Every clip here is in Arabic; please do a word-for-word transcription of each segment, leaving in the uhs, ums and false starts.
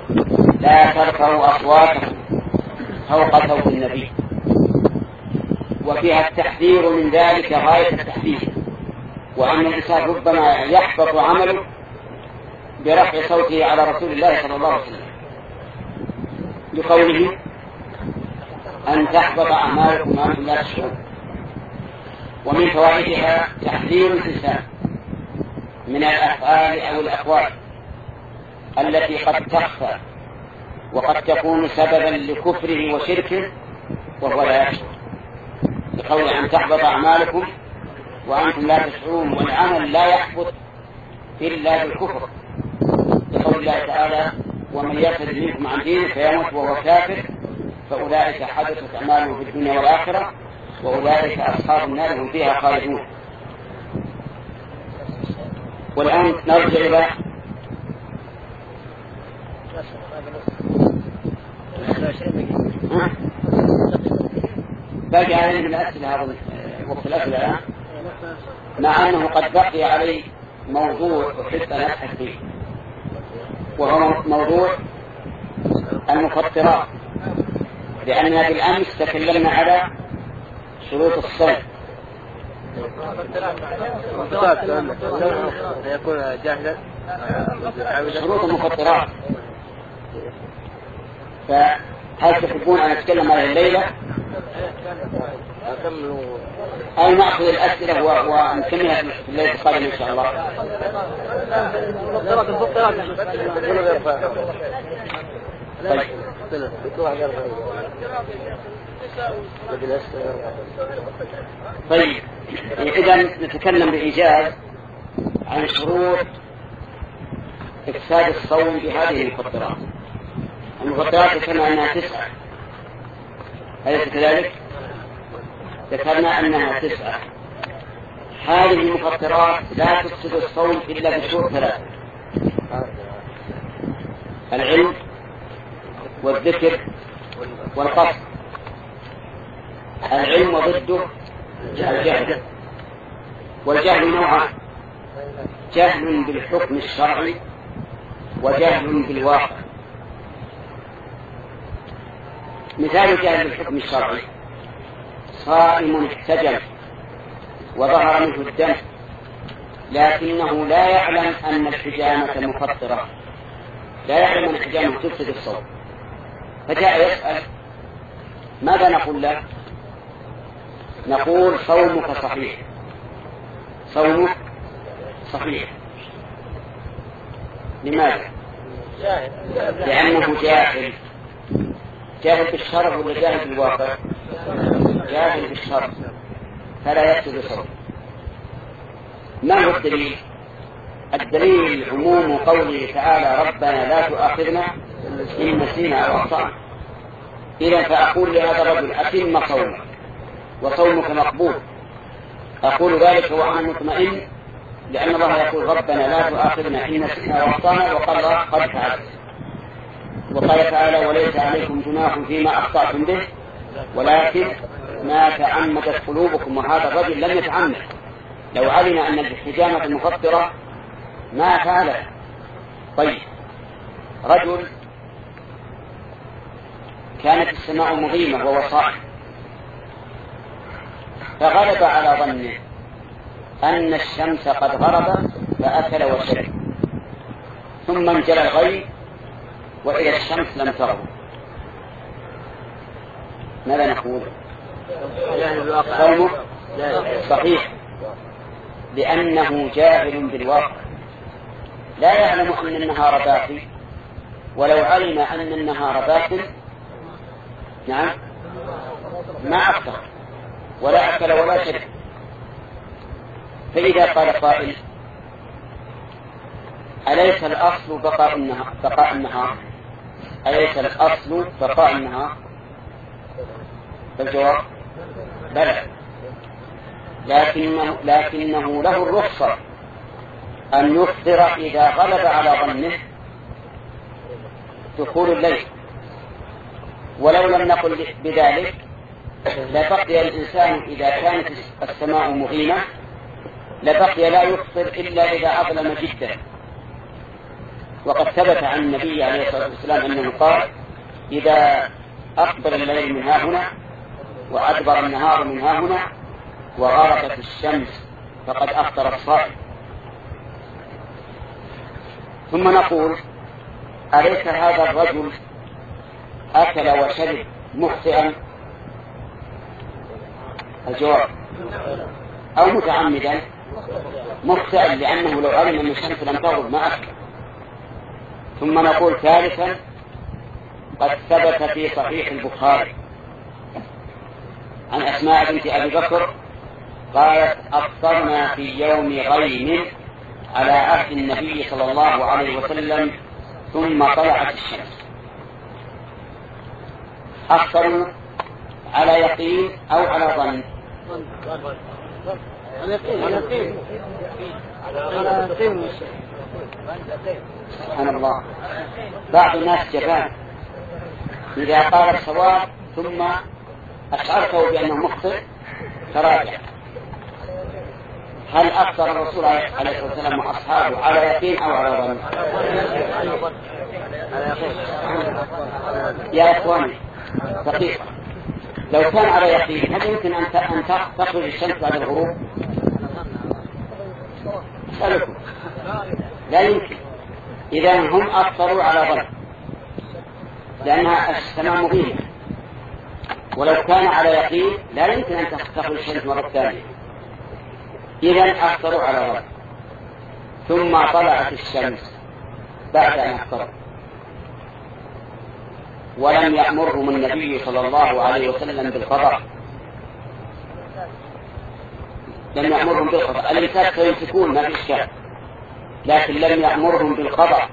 لا ترفعوا أصواتكم فوق صوت النبي، وفيها التحذير من ذلك غاية التحذير، وأن الإنسان ربما يحبط عمله برفع صوته على رسول الله صلى الله عليه وسلم، بقوله أن تحبط أعمالكم وأنتم لا تشعرون. ومن فوائدها تحذير الإنسان من الأفعال أو الأقوال التي قد تخفى وقد تكون سببا لكفره وشركه وهو لا يشعر، بقول أن تحبط أعمالكم وأنتم لا تشعرون، والعمل لا يحبط إلا بالكفر، بقول الله تعالى ومن يرتد منكم عن دينه فيموت وهو كافر فأولئك حدثت أعمالهم في الدنيا والآخرة وأولئك أصحاب النار هم فيها خالدون. والآن نرجع إلى باقي عليه من الأسئلة هذا وقت الأسئلة الآن، مع أنه قد بقي عليه موضوع أحب أن أبحث فيه، وهو موضوع المفطرات، لأننا بالأمس تكلمنا على شروط الصوم. يكون جاهلا شروط المفطرات، فهل تحبون أن نتكلم على الليلة أو نأخذ الأسئلة ونكملها في الليلة القادمة إن شاء الله؟ طيب إذا نتكلم بإيجاز عن شروط إفساد الصوم بهذه المفطرات. المفطرات ذكرنا أنها تسعة، أليس كذلك؟ ذكرنا أنها تسعة. هذه المفطرات لا تفسد الصوم إلا بشروط ثلاثة: العلم والذكر والقصد. العلم وضده الجهل، والجهل نوعان: جهل بالحكم الشرعي وجهل بالواقع. مثال جهل بالحكم الشرعي: صائم احتجم وظهر منه الدم لكنه لا يعلم أن الحجامة مفطرة، لا يعلم أن الحجامة تفسد الصوم، فجاء يسأل ماذا نقول له؟ نقول صومك صحيح، صومك صحيح. لماذا؟ لأنه جاهل. جاهل بالشرع ولا جاهل بالواقع؟ جاهل بالشرع، فلا يفسد صوم. ما هو الدليل؟ الدليل عموم قوله تعالى ربنا لا تؤاخذنا إن نسينا أو أخطأنا. إذا فأقول لهذا الرجل أتم صومك وصومك مقبول، أقول ذلك وأنا مطمئن، لأن الله يقول ربنا لا تؤاخذنا إن نسينا أو أخطأنا، وقال الله قد فعلت. وقال تعالى وليس عليكم جناح فيما أخطأتم به ولكن ما تعمدت قلوبكم. وهذا الرجل لم يتعمد، لو علم أن الحجامة المفطرة ما فعله. طيب، رجل كانت السماء مظلمة وهو صائم، فغلب على ظنه أن الشمس قد غربت فأكل وشرب، ثم انجلى الغيب وإلى الشمس لم تغرب. ماذا نقول؟ صومه صحيح، لأنه جاهل بالواقع، لا يعلم أن النهار باقي، ولو علم أن النهار باق نعم ما أفطر ولا أكل ولا شرب. فإذا قال قائل أليس الأصل بقاء النهار, بقاء النهار؟ أليس الأصل بقاء النهار؟ فالجواب بلى، لكنه, لكنه له الرخصة أن يفطر إذا غلب على ظنه دخول الليل. ولو لم نقل بذلك لبقي الإنسان إذا كانت السماء مظلمة لبقي لا يفطر إلا إذا أظلم جدا، وقد ثبت عن النبي عليه الصلاة والسلام أنه قال: إذا أقبل الليل من ها هنا وأدبر النهار من ها هنا وغربت الشمس فقد أفطر الصائم. ثم نقول: أليس هذا الرجل أكل وشرب مخطئا؟ الجواب: أو متعمدا. مخطئا لأنه لو علم أن الشمس لم تغرب ما أكل. ثم نقول ثالثا: قد ثبت في صحيح البخاري عن أسماء بنت أبي بكر قالت: أفطرنا في يوم غيم على عهد النبي صلى الله عليه وسلم ثم طلعت الشمس. أفطروا على يقين أو على ظن؟ سبحان الله، بعض الناس جبان إذا قال الصواب ثم أشعرته بأنه مخطئ تراجع. هل أفطر الرسول عليه الصلاة والسلام وأصحابه على يقين أو على ظن؟ يا إخواني دقيقة، لو كان على يقين هل يمكن أن تخرج الشمس بعد الغروب؟ أسألكم، لا يمكن. إذا هم أفطروا على ظن لأنها السماء مبينة، ولو كان على يقين لا يمكن أن تخرج الشمس مرة ثانية. إذا أفطروا على ظن. ثم طلعت الشمس بعد أن أفطروا، ولم يأمرهم النبي صلى الله عليه وسلم بالقضاء. لم يأمرهم بالقضاء. الإنسان سيمسكون ما في إشكال، لكن لم يأمرهم بالقضاء.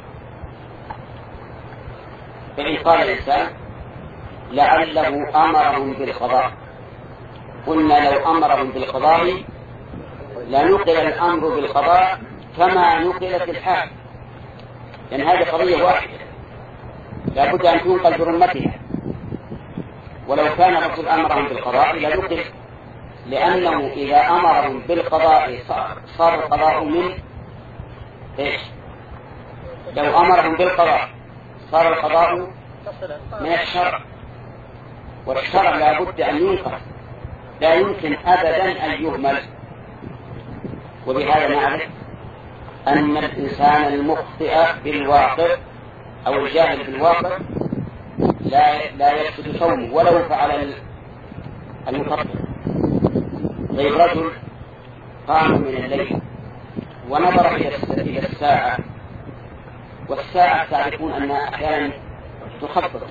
فإن قال الإنسان لعله أمرهم بالقضاء، قلنا لو أمرهم بالقضاء لنقل الأمر بالقضاء كما نقلت الحال، لأن هذه قضية واحدة لا بد أن تنقل برمتها. ولو كان الرسول أمرهم بالقضاء لنقل، لأنه إذا أمرهم بالقضاء صار القضاء من إيش؟ لو أمرهم بالقضاء صار القضاء من الشرع، والشرع لا بد أن ينقل، لا يمكن أبدا أن يهمل. وبهذا نعرف أن الإنسان المخطئ بالواقع أو الجاهل بالواقع لا لا يفسد صومه ولو فعل المفطر. طيب، رجل قام من الليل ونظر إلى الساعة، والساعة تعرفون أنها أحيانا تخطط،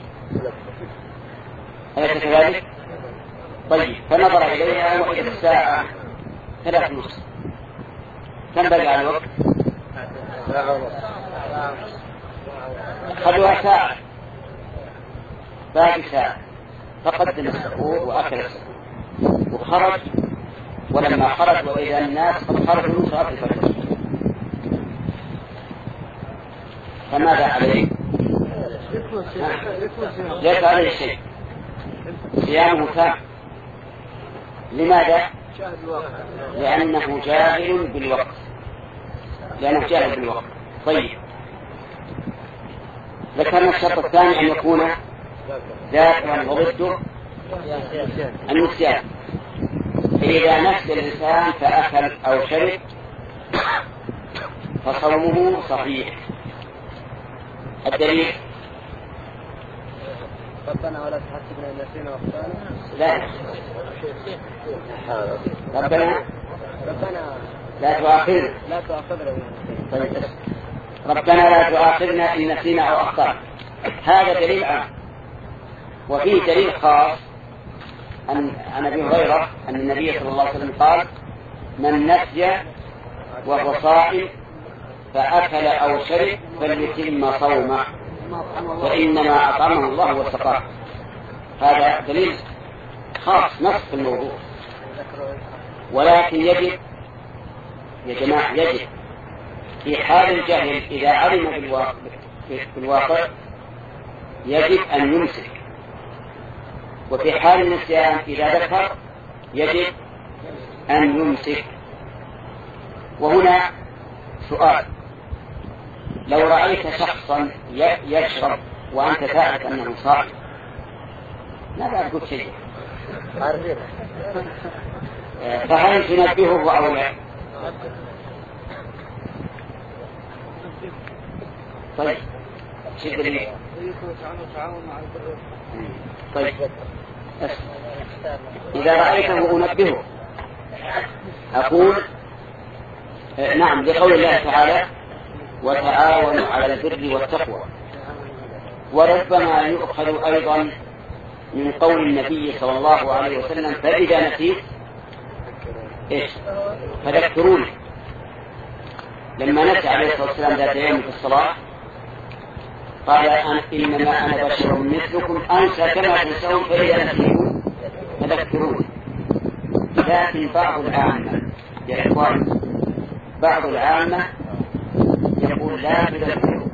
أليس كذلك؟ طيب، فنظر إليها وإلى الساعة ثلاث نصف، كم بقى على الوقت؟ خلوها ساعة، باقي ساعة، فقدم السحور وأكل السحور وخرج. ولما خرج وإذا الناس قد خرجوا من صلاة الفجر، فماذا عليه؟ ليس عليه شيء، صيامه تام. لماذا؟ لأنه جاهل بالوقت، لأنه جاهل بالوقت. طيب، ذكرنا الشرط الثاني أن يكون ذاكرا وضده النسيان. فإذا نسي الإنسان فأكل أو شرب فصومه صحيح. الدليل: ربنا ولا تحسبنا إن نسينا وأخطأنا. لا، ربنا ربنا لا تؤاخذنا لا تؤاخذنا طيب، ربنا لا تؤاخذنا إن نسينا أو أخطأنا. هذا دليل عام. وفيه دليل خاص عن أبي هريرة أن النبي صلى الله عليه وسلم قال: من نسي وهو صائم فأكل أو شرب فليتم صومه فإنما أطعمه الله وسقاه. هذا دليل خاص نص في الموضوع. ولكن يجب يا جماعة يجب في حال الجاهل إذا علم في الواقع يجب أن يمسك، وفي حال النسيان إذا ذكر يجب أن يمسك. وهنا سؤال: لو رأيت شخصا يشرب وأنت تعرف أنه صائم ما بعد قلت شيء، فهل تنبهه أو لا؟ طيب شكرا. طيب إذا رأيته أنبهه أقول نعم لقول الله تعالى وتعاونوا على البر والتقوى. وربما يؤخذ أيضا من قول النبي صلى الله عليه وسلم فإذا نسيت إيش فذكروني، لما نسي عليه الصلاة والسلام ذات يوم في الصلاة قال إنما أنا بشر مثلكم أنسى كما تنسون فإذا نسيتم فذكروني. لكن بعض العامة يا إخوان بعض العامة يقول لا تذكروا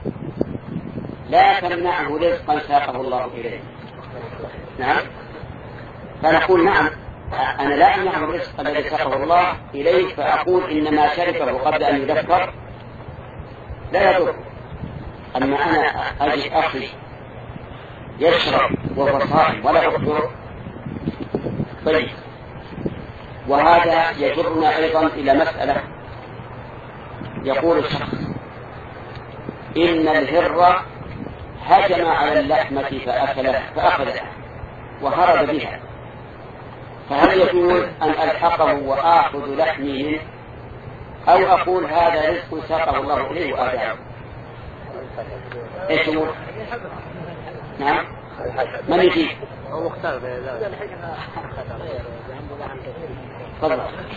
لا تمنعه رزقا ساقه الله إليه. نعم فنقول نعم أنا لا أمنعه الرزق الذي ساقه الله إليه، فأقول إنما شركه قبل أن يذكر لا يضر. أما أنا أجد أخي يشرب وهو صائم ولا أخبره طيب. وهذا يجرنا أيضا إلى مسألة يقول الشخص إن الهر هجم على اللحمة فأكله فأخذها وهرب بها، فهل يجوز أن ألحقه وآخذ لحمي منه أو أقول هذا رزق ساقه الله إليه وآداه؟ إيش تقول؟ نعم من يجيب؟ تفضل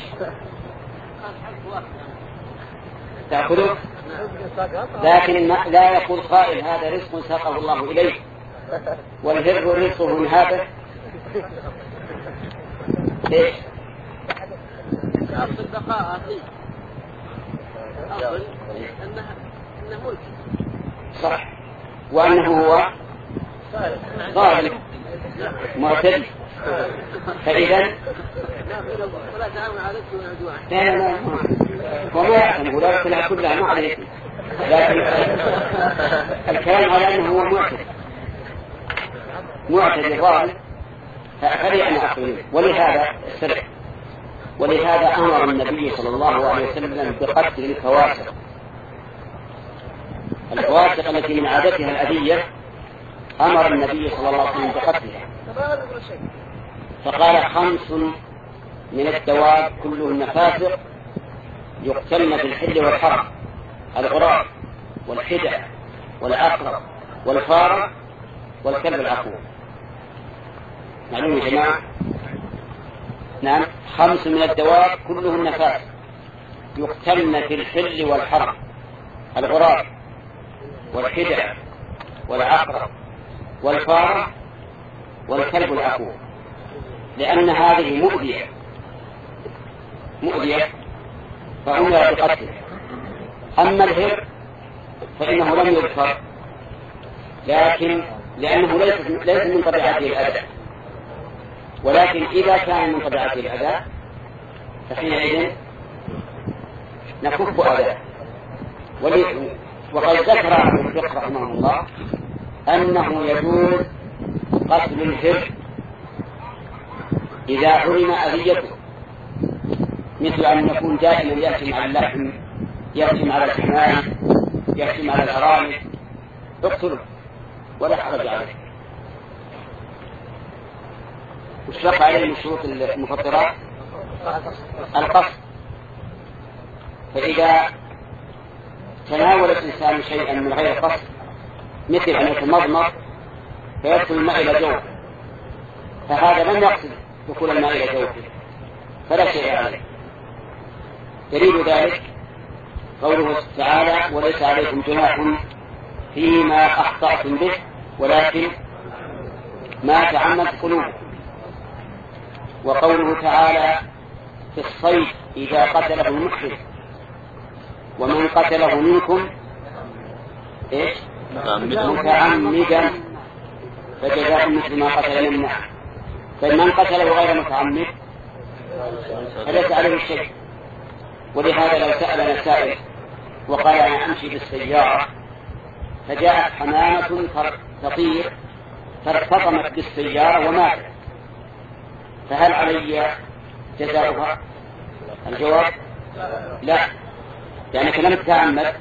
تأخذه، لكن لا يقول قائل هذا رزق ساقه الله إليه والهر رزقه من هذا. ليش؟ أصل بقاء أخي أصل أنه ملك صح، وأنه هو ظالم معتدي، فإذا ولا تعاون على الإثم والعدوان. لا لا وما يعلم ولا يطلع كلها ما عليه، لكن الكلام على أنه هو معتدي معتدي ظالم فليعنى أخيه. ولهذا السبب ولهذا أمر النبي صلى الله عليه وسلم بقتل الفواسق الفواسق التي من عادتها الأذية، أمر النبي صلى الله عليه وسلم بقتلها فقال خمس من الدواب كلهن فاسق يقتلن في الحل والحرم: الغراب والحدى والعقرب والفار والكلب العقور. معلوم يا جماعة؟ نعم خمس من الدواب كلهن فاسق يقتلن في الحل والحرم: الغراب والحدى والعقرب والفار والكلب العقور، لأن هذه مؤذية مؤذية فأمر بقتله. أما الهر فإنه لم يذكر، لكن لأنه ليس ليس من طبيعته الأذى، ولكن إذا كان من طبيعته الأذى فحينئذ نكف أذاه. وقد ذكر ابن الفقه رحمه الله أنه يجوز قتل الهر إذا علم أذيته، مثل أن يكون دائما يهجم على اللحم، يهجم على الحمام، يهجم على الأرانب، اقتله ولا حرج عليه. واشترط عليه من شروط المفطرات القصد. فإذا تناول الإنسان شيئا من غير قصد مثل أن يتمضمض فيدخل الماء إلى جوفه، فهذا لم يقصد دخول الماء إلى جوفه فلا شيء عليه. دليل ذلك قوله تعالى: وليس عليكم جناح فيما أخطأتم به ولكن ما تعمدت قلوبكم. وقوله تعالى في الصيد: إذا قتله المحرم ومن قتله منكم إيش؟ متعمدا فجزاء مثل ما قتل منه. فمن قتله غير متعمد فليس عليه شيء. ولهذا لو سألنا سائل وقال أنا أمشي بالسيارة فجاءت حمامة تطير فارتطمت بالسيارة وماتت، فهل علي جزاؤها؟ الجواب لا، لأنك لم تتعمد.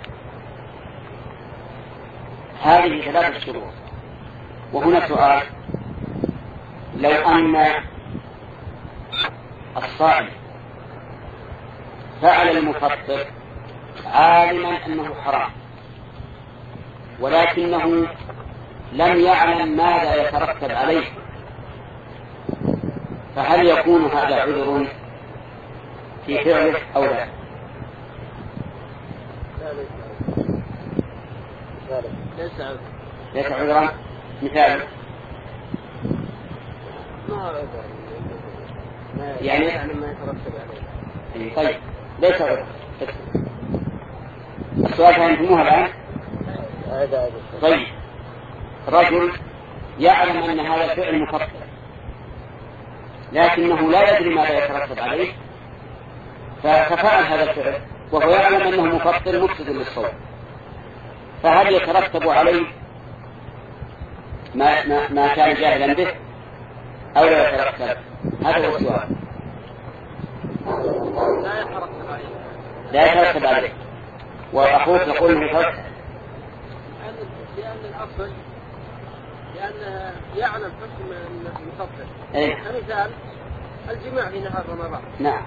هذه ثلاثة شروط. وهنا سؤال: لو أن الصائم فعل المفطر عالما أنه حرام ولكنه لم يعلم ماذا يترتب عليه، فهل يكون هذا عذر في فعله أو لا؟ ليس عذرا. مثال يعني ما يترتب عليه. طيب ليس عذرا. السؤال فهمتموها الآن؟ طيب رجل يعلم أن هذا الفعل مفطر لكنه لا يدري ماذا يترتب عليه ففعل هذا الفعل وهو يعلم أنه مفطر مفسد للصوم، فهل يترتب عليه ما, ما, ما كان جاهلا به أو لا يترتب؟ هذا هو السؤال. لا يترتب عليه. لا يترتب عليه. وأخوك يقول أنه يترتب لأن الأصل لأنه يعلم حكم المفطر. إيه؟ كمثال الجماع في نهار رمضان. نعم.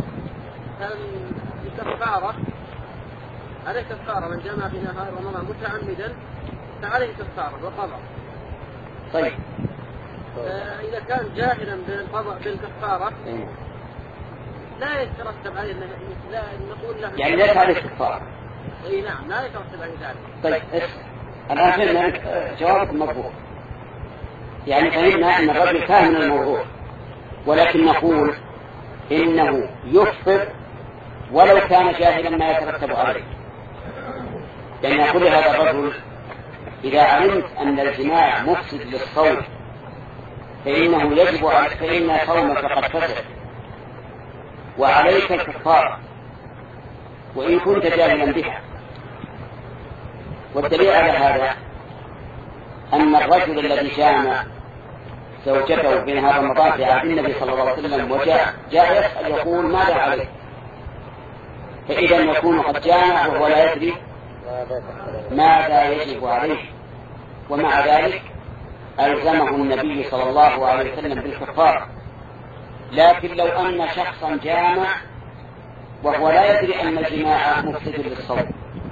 الكفارة عليه كفارة من جمع في نهار رمضان متعمدا فعليه كفارة وقضاء. طيب. إذا كان جاهلا بالقضاء بالكفارة إيه؟ لا يترتب عليه لا نقول له يعني ليس عليه كفارة. اي نعم لا يترتب عليه ذلك. طيب الآن فهمنا جواب الموضوع، يعني فهمنا أن الرجل فاهم الموضوع ولكن نقول إنه يفطر ولو كان جاهلا ما يترتب عليه. يعني يقول هذا الرجل إذا علمت أن الجماع مفسد للصوم فإنه يجب على فإن صومك قد فسد وعليك الكفارة وإن كنت جاهلا بها. والدليل على هذا أن الرجل الذي جامع زوجته في نهار رمضان في عهد النبي صلى الله عليه وسلم وجاء جاء يسأل يقول ماذا عليه، فإذا يكون قد جامع وهو لا يدري ماذا يجب عليه، ومع ذلك ألزمه النبي صلى الله عليه وسلم بالكفارة. لكن لو أن شخصا جامع وهو لا يدري أن الجماع مفسد للصوم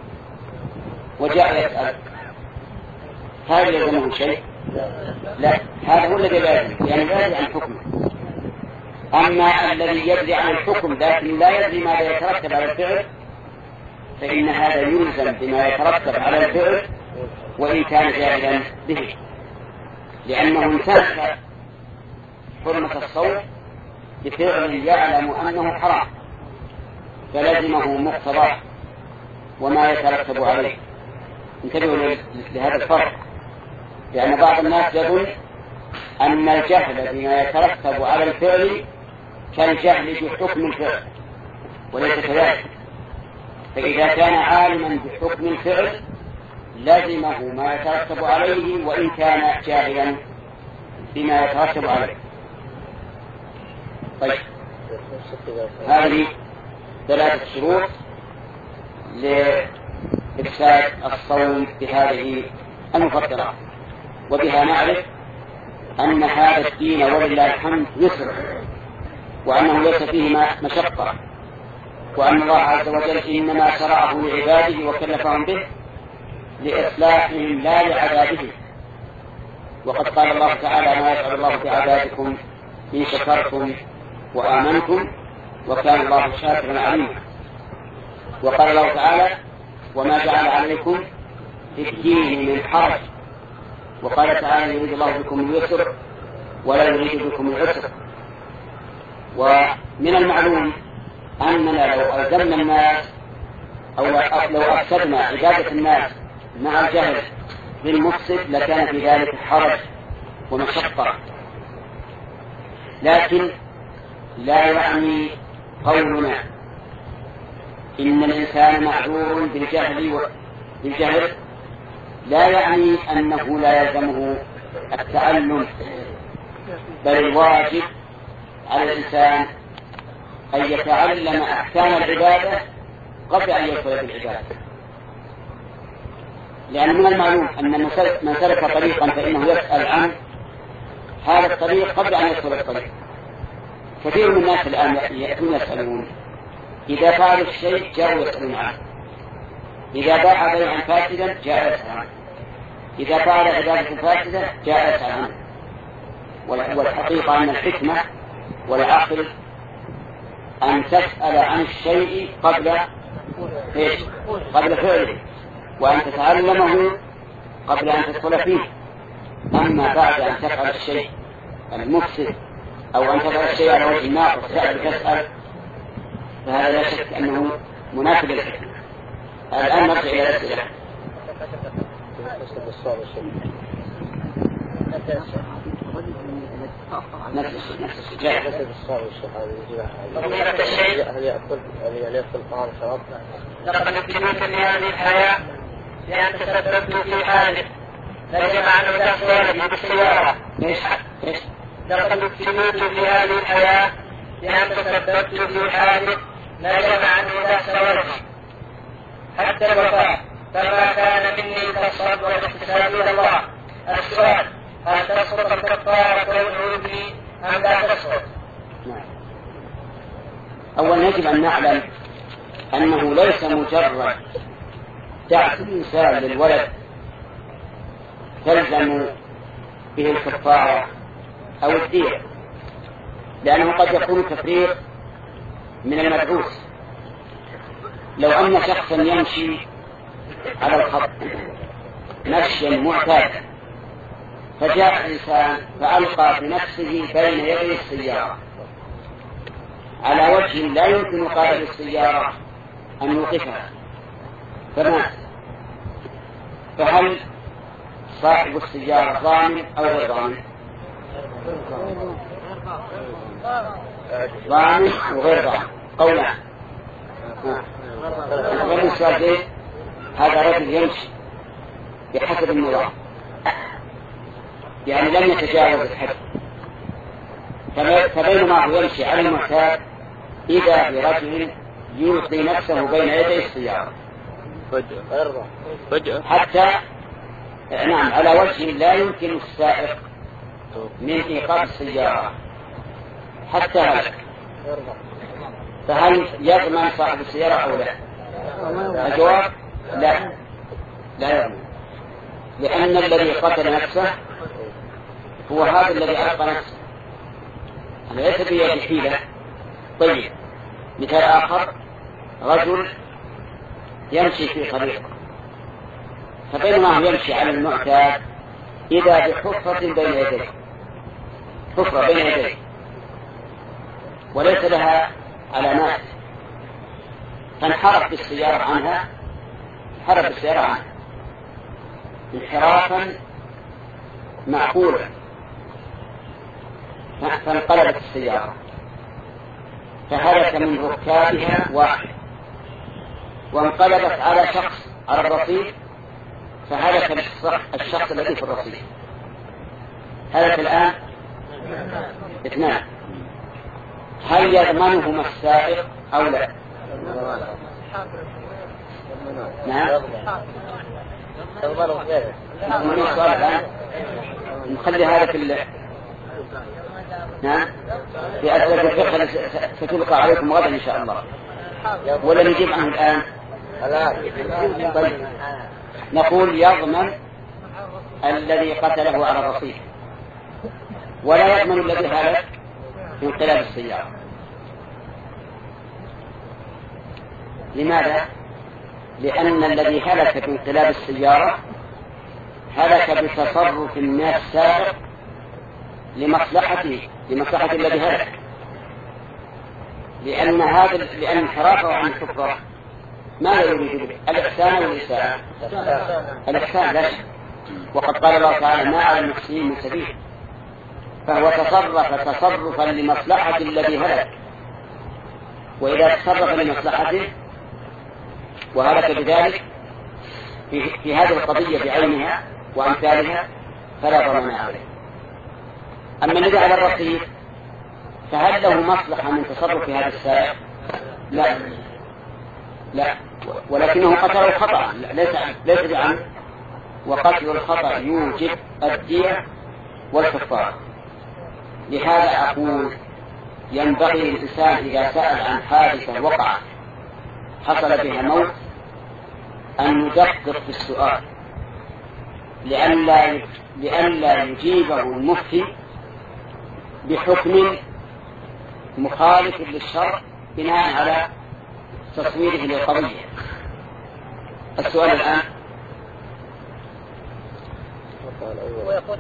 وجاء يسأل هل يلزمه شيء؟ لا، هذا هو الذي لا يدري، يعني لا يدري عن حكمه. أما الذي يدري عن الحكم لكن لا يدري ماذا يترتب على الفعل فإن هذا يلزم بما يترتب على الفعل وإن كان جاهلا به، لأنه انتهك حرمة الصوم بفعل يعلم أنه حرام فلزمه مقتضاه وما يترتب عليه. انتبهوا لهذا الفرق، لأن بعض الناس يظن أن الجهل بما يترتب على الفعل كالجهل بحكم الفعل وليس كذلك. فإذا كان عالما بحكم الفعل لزمه ما يترتب عليه وإن كان جاهلا بما يترتب عليه. طيب هذه ثلاثة شروط لإفساد الصوم بهذه المفطرات، وبها نعرف أن هذا الدين ولله الحمد يسر وأنه ليس فيه مشقة، وأن الله عز وجل إنما شرعه لعباده وكلفهم به لإصلاحهم لا لعذابهم. وقد قال الله تعالى ما يفعل الله بعذابكم إن شكرتم وآمنتم وكان الله شاكرا عليما. وقال الله تعالى وما جعل عليكم في الدين من حرج. وقال تعالى يريد الله بكم اليسر ولا يريد بكم العسر. ومن المعلوم أننا لو ألزمنا الناس أو لو أفسدنا عبادة الناس مع الجهل بالمفسد لكان في ذلك حرج ومشقة، لكن لا يعني قولنا إن الإنسان معذور بالجهل و... بالجهل لا يعني أنه لا يلزمه التعلم، بل الواجب على الإنسان أن يتعلم أحكام العبادة قبل أن يدخل بالعبادة، لأن من المعلوم أن من سلك طريقا فإنه يسأل عنه هذا الطريق قبل أن يدخل الطريق. كثير من الناس الآن يأتون يسألون، إذا فعل الشيء جاءوا يسألون عنه، إذا باع بيعا فاسدا جاء يسأل عنه، إذا فعل عبادة فاسدة جاء يسأل عنه. والحقيقة أن الحكمة والعقل أن تسأل عن الشيء قبل إيش؟ قبل فعله، وأن تتعلمه قبل أن تدخل فيه. أما بعد أن تفعل الشيء المفسد أو أن تفعل الشيء على وجه ناقص تسأل، فهذا لا شك أنه مناسب للحكمة. الآن نرجع إلى الأسئلة. نفس الشيء نفس الشيء جاء هل يأكل هل يأكل طعام شراب؟ لقد ابتليت في هذه الحياة لأن تسببت في حادث نجم عنه دخل ولدي بالسيارة. ايش ايش؟ لقد ابتليت في هذه الحياة لأن تسببت في حادث نجم عنه دخل ولدي حتى الوفاة، فما كان مني كالصبر والاحتساب إلى الله. السؤال: هل تسقط الكفارة والعود أم لا تسقط؟ أولا يجب أن نعلم أنه ليس مجرد دعس الإنسان للولد تلزم به الكفارة أو الدية، لأنه قد يكون تفريط من المدعوس. لو أن شخصا يمشي على الخط مشيا معتادا فجاء إنسان فألقى بنفسه بين يدي السيارة على وجه لا يمكن قائد السيارة أن يوقفها فمات، فهل صاحب السيارة ضامن أو غير ضامن؟ ضامن وغير ضامن قولان. غير السؤال: هذا رجل يمشي بحسب النظام، يعني لم يتجاوز الحد، فبينما هو يمشي على المعتاد إذا برجل يلقي نفسه بين يدي السيارة فجأة حتى نعم على وجه لا يمكن السائق من إيقاف السيارة حتى هلك، فهل يضمن صاحب السيارة أو لا؟ الجواب: لا لا يضمن، لأن الذي قتل نفسه هو هذا الذي ألقى نفسه، ليس بيد حيلة. طيب، مثال آخر: رجل يمشي في طريق فبينما هو يمشي على المعتاد إذا بحفرة بين يديه، حفرة بين يديه وليس لها علامات، فانحرف بالسيارة عنها انحرف بالسيارة عنها انحرافا معقولا، فانقلبت السيارة فهلك من ركابها واحد، وانقلبت على شخص على الرصيف فهلك الشخص الذي في الرصيف. هلك الآن اثنان، هل يضمنهما السائق أو لا؟ نعم. نخلي هذا في ال... نعم في أسئلة الفقه ستلقى عليكم غدا إن شاء الله، ولا نجيب عنه الآن؟ طيب. نقول يضمن الذي قتله على الرصيف ولا يضمن الذي هلك في انقلاب السيارة. لماذا؟ لأن الذي هلك في انقلاب السيارة هلك بتصرف من السائق لمصلحته لمصلحة الذي هلك، لأن هذا لأن انحرافه عن الكفر ماذا يريد به؟ الإحسان والإساءة؟ الإحسان لا شك، وقد قال الله تعالى: ما على المحسنين من سبيل، فهو تصرف تصرفا لمصلحة الذي هلك، وإذا تصرف لمصلحته وهلك بذلك في, في هذه القضية بعينها وأمثالها فلا ضمان عليه. أما الذي على الرصيف فهل له مصلحة من تصرف في هذا السائق؟ لا لا ولكنه قتل خطأ ليس ليس بعمد، وقتل الخطأ يوجب الدية والكفارة. لهذا أقول ينبغي للإنسان إذا سأل عن حادثة وقعت حصل بها موت أن يدقق في السؤال لئلا لئلا يجيبه المفتي بحكم مخالف للشرع بناء على تصويره للقضية. السؤال الآن ويقول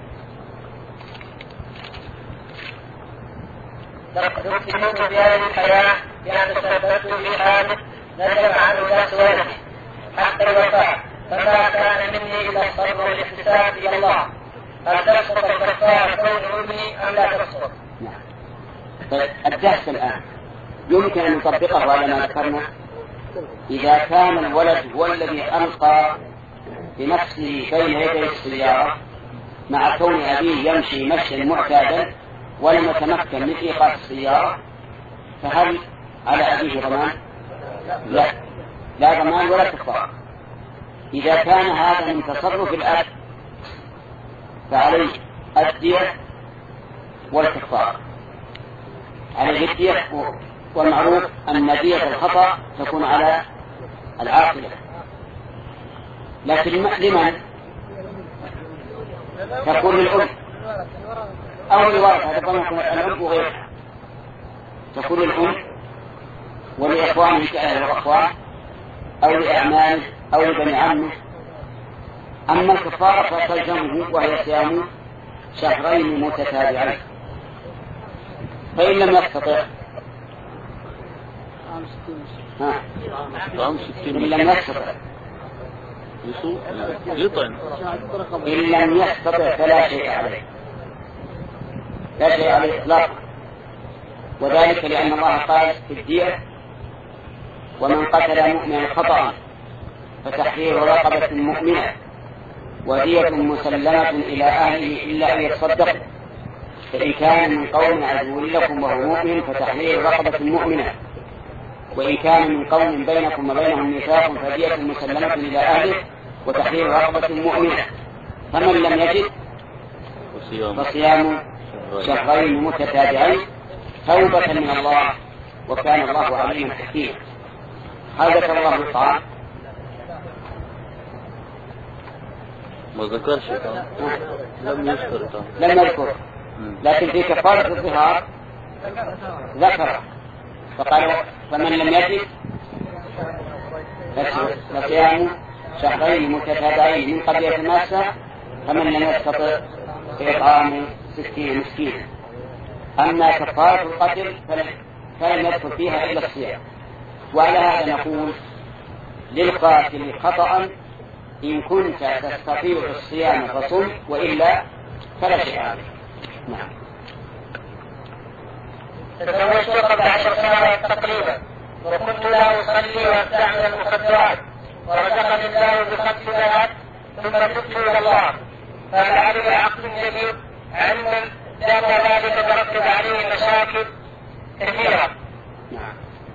ذكرت في هذه الحياة بأن تسببت في حادث نزل عنه ذات ولده حتى الوفاة فما كان مني إلا الصبر والاحتساب إلى الله، هل تسقط الكفارة كون أمي أم لا تسقط؟ طيب الدهس الآن يمكن أن نطبقه على ما ذكرنا. إذا كان الولد هو الذي ألقى بنفسه بين يدي السيارة مع كون أبيه يمشي مشيا معتادا ولم يتمكن من إيقاف السيارة فهل على أبيه ضمان؟ لا لا ضمان ولا كفارة. إذا كان هذا من تصرف الأب فعليه الدية والكفارة، عليه الدية، والمعروف أن دية الخطأ تكون على العاقلة. لكن لمن تكون للأم أو للورثة؟ هذا ضمان الأم وغيرها تكون للأم ولإخوانه كأهل الأخوان أو لأعمامه أو لبني عمه. أما الكفارة فتلزمه وهي صيام شهرين متتابعين، فإن لم يستطع إن لم يستطع إن لم يستطع فلا شيء عليه، لا شيء عليه إطلاقا، وذلك لأن الله قال في الدية ومن قتل مؤمنا خطأ فتحرير رقبة مؤمنة ودية مسلمة إلى أهله إلا أن يتصدقوا، فإن كان من قوم عدو لكم وهو مؤمن فتحرير رقبة مؤمنة، وإن كان من قوم بينكم وبينهم ميثاق فدية مسلمة إلى أهله وتحرير رقبة مؤمنة. فمن لم يجد فصيام شهرين متتابعين توبة من الله وكان الله عليما حكيما. هذا الله الطعام ما ذكرش لم يذكر لم يذكر لكن في كفارة الظهار ذكر فقال فمن لم يجد فصيام شهرين متتابعين من قبل يتماسى، فمن لم يستطع فإطعام ستين مسكينا. أما كفارة القتل فلم يدخل فيها إلا الصيام. وعلى هذا نقول للقاتل خطأ إن كنت تستطيع الصيام فصم وإلا فلا شيء عليك. نعم. تزوجت قبل عشر سنوات تقريبا وكنت لا أصلي وأستعمل المخدرات ورزقني الله بخمس بنات ثم تبت إلى الله، فهل علي عقد جديد علما لأن ذلك ترتب عليه مشاكل كثيرة؟ نعم.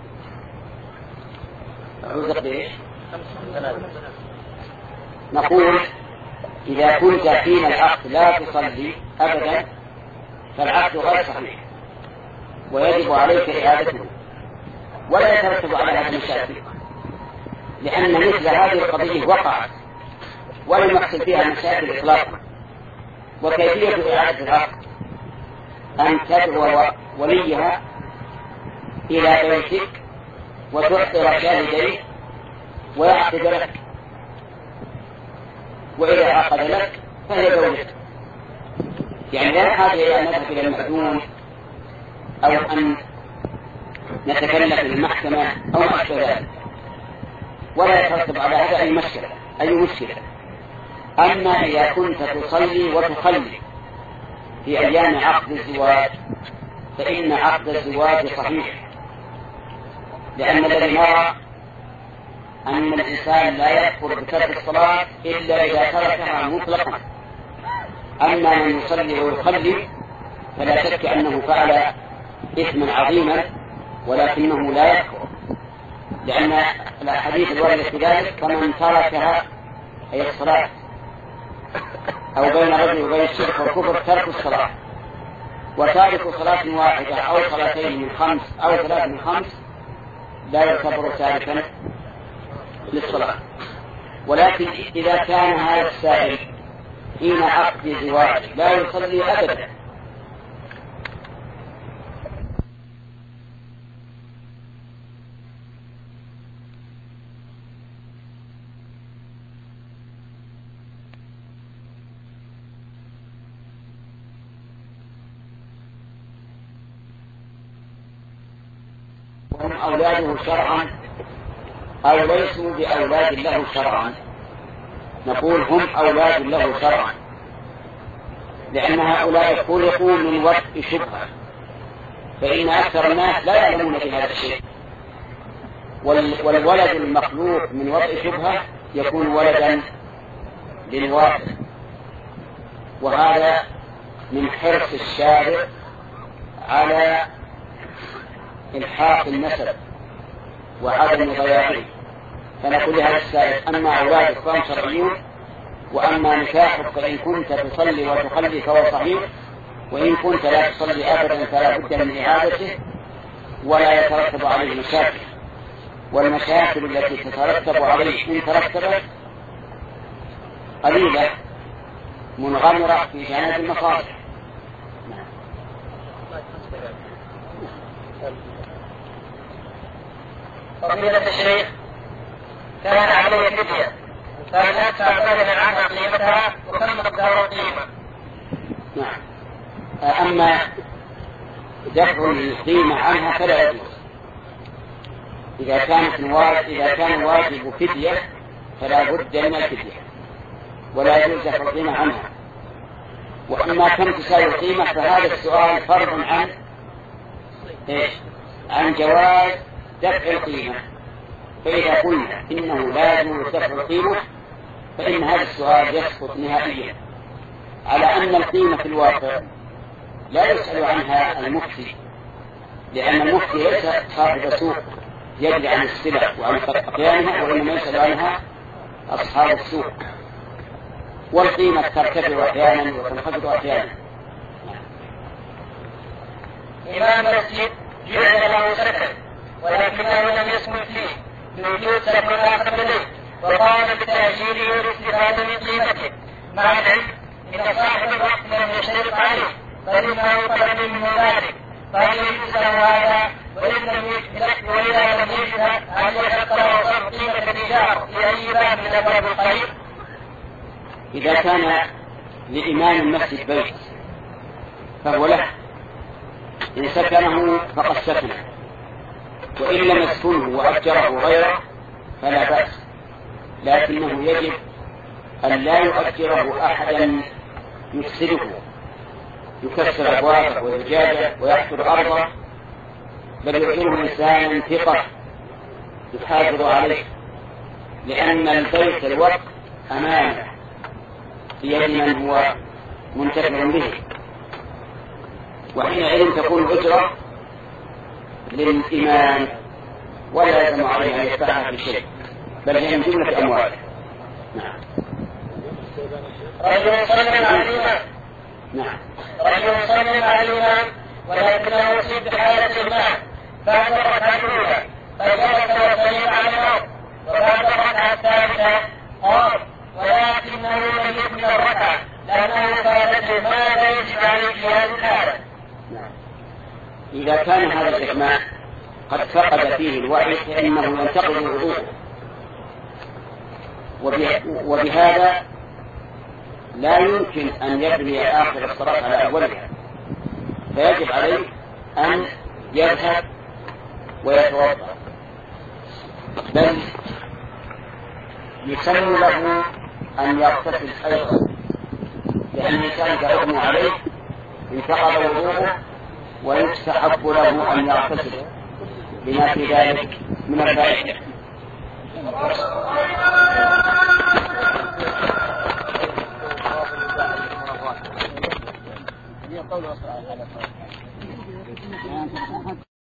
أعوذ بإيش؟ نقول إذا كنت حين العقد لا تصلي أبدا فالعقد غير صحيح ويجب عليك إعادته ولا يترتب على هذا المشاكل، لأن مثل هذه القضية وقعت ولم يحصل فيها مشاكل إطلاقا. وكيفية إعادة العقد أن تدعو وليها إلى بيتك وتحضر شاهديه ويعقد لك، وإذا عقد لك فهي زوجتك. يعني لا حاجة إلى أن نذهب إلى المأذون أو أن نتكلم في المحكمة أو ما أشبه ذلك، ولا يترتب على هذا أي مشكلة أي مشكلة. أما إذا كنت تصلي وتخلي في أيام عقد الزواج فإن عقد الزواج صحيح، لأن الذي نرى أن الإنسان لا يكفر بترك الصلاة إلا إذا تركها مطلقا. أما من يصلي ويخلي فلا شك أنه فعل إثما عظيما ولكنه لا يكفر، لأن الأحاديث الواردة في ذلك فمن تركها أي الصلاة أو بين الرجل وبين الشرك والكفر ترك الصلاة، وتارك صلاة واحدة أو صلاتين من خمس أو ثلاث من خمس لا يعتبر تاركا للصلاة. ولكن إذا كان هذا السائل حين عقد الزواج لا يصلي أبدا وهم أولاده شرعا أو ليسوا بأولاد له شرعا، نقول هم أولاد له شرعا، لأن هؤلاء خلقوا من وطء شبهة، فإن أكثر الناس لا يعلمون بهذا الشيء، والولد المخلوق من وطء شبهة يكون ولدا للواطئ، وهذا من حرص الشارع على إلحاق النسب وعدم ضياعه. فنقول لهذا السائل أما أولادك فهم شرعيون، وأما نكاحك فإن كنت تصلي وتخلي فهو صحيح، وإن كنت لا تصلي أبدا فلا بد من إعادته ولا يترتب عليه مشاكل، والمشاكل التي تترتب عليه إن ترتبت قليلة منغمرة في جانب المصالح. فضيلة الشيخ، كان علي فدية فهل أدفع بدلا عنها قيمتها وكم مقدار القيمة؟ نعم. أما دفع القيمة عنها فلا يجوز. إذا كانت الواجب إذا كان الواجب فدية فلا بد من الفدية ولا يجوز دفع القيمة عنها. وأما كم تساوي القيمة فهذا السؤال فرض عن إيش؟ عن جواز دفع القيمة. فإذا قلنا إنه لا يجوز دفع القيمة فإن هذا السؤال يسقط نهائيا، على أن القيمة في الواقع لا يسأل عنها المفتي، لأن المفتي ليس صاحب سوق يدري عن السلع وعن أقيامها، وإنما يسأل عنها أصحاب السوق، والقيمة ترتفع أحيانا وتنخفض أحيانا. إمام مسجد جعل له سكن ولكنه لم يسكن فيه بوجود سكن آخر منه، وقام بتأجيله والاستفادة من قيمته، مع العلم إن صاحب الوقت لم يشترط عليه فإنه يطلب منه ذلك، فهل يجوز له هذا؟ وإذا لم يجد هل يحق له صرف قيمة الإيجار في أي باب من أبواب الخير؟ إذا كان لإمام المسجد بيت فهو له، إن سكنه فقد سكنه، وإن لم يسكنه وأجره غيره فلا بأس، لكنه يجب أن لا يؤجره أحدا يفسده، يكسر أبوابه وزجاجه ويحفر أرضه، بل يؤجره إنسان ثقة يحافظ عليه، لأن البيت الوقت أمانة في يد من هو منتفع به، وحينئذ تكون الأجرة للإمام ولا يلزم عليه أن يدفعها في شيء، بل هي من جملة أمواله. نعم. رجل صلى على الإمام نعم. رجل صلى على الإمام ولكنه يصيب بحالة الماء بعد الركعة الأولى فجلس وسلم على الأرض، وبعد الركعة الثالثة قام ولكنه لم يكمل الركعة لأنه فاتته ما لا يجب عليه في هذه الحالة. إذا كان هذا الإغماء قد فقد فيه الوعي فإنه ينتقض وضوءه، وبهذا لا يمكن أن يبني آخر الصلاة على أولها، فيجب عليه أن يذهب ويتوضأ، بل يسن له أن يغتسل أيضا، لأن الإنسان إذا أغمي عليه انتقض وضوءه، ويستحب له أن يغتسل بما في ذلك من الفائدة. قول